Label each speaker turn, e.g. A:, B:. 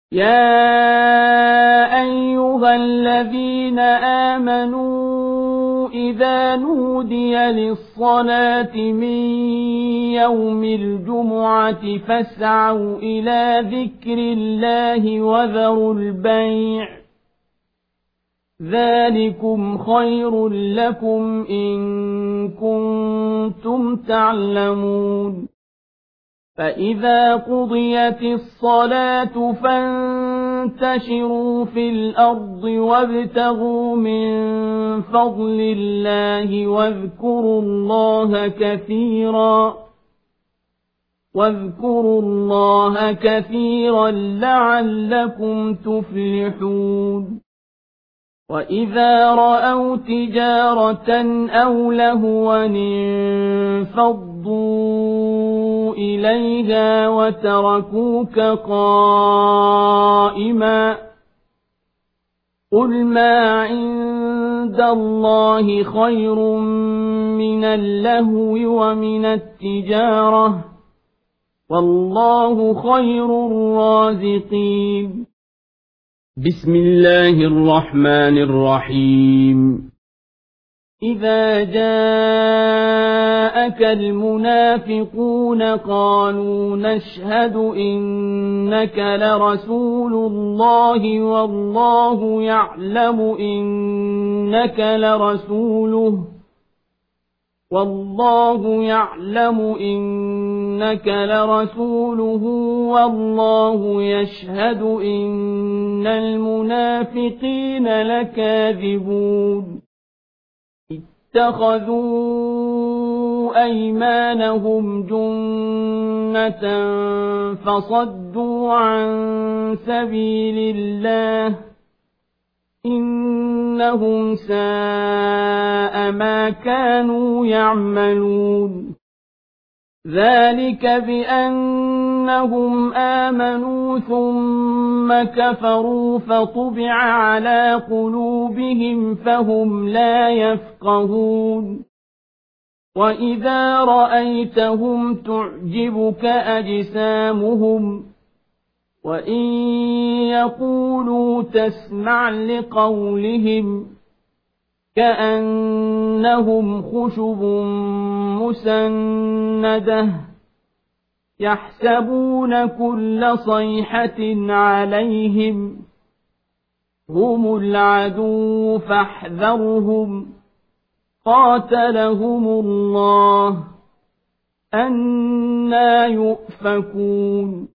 A: يا أيها الذين آمنوا إذا نودي للصلاة من يوم الجمعة فاسعوا إلى ذكر الله وذروا البيع ذلكم خير لكم إن كنتم تعلمون فإذا قضيت الصلاة فانتشروا في الأرض وابتغوا من فضل الله واذكروا الله كثيرا لعلكم تفلحون وإذا رأوا تجارة أو لهوا انفضوا إليها وتركوك قائما قل ما عند الله خير من اللهو ومن التجارة والله خير الرازقين بسم الله الرحمن الرحيم إذا جاءك المنافقون قالوا نشهد إنك لرسول الله والله يعلم إنك لرسوله والله يشهد إن المنافقين لكاذبون اتخذوا أيمانهم جنة فصدوا عن سبيل الله إنهم ساء ما كانوا يعملون ذلك بأنهم آمنوا ثم كفروا فطبع على قلوبهم فهم لا يفقهون وإذا رأيتهم تعجبك أجسامهم وإن يقولوا تسمع لقولهم كأنهم خشب مسندة يحسبون كل صيحة عليهم هم العدو فاحذرهم قاتلهم الله أنى يؤفكون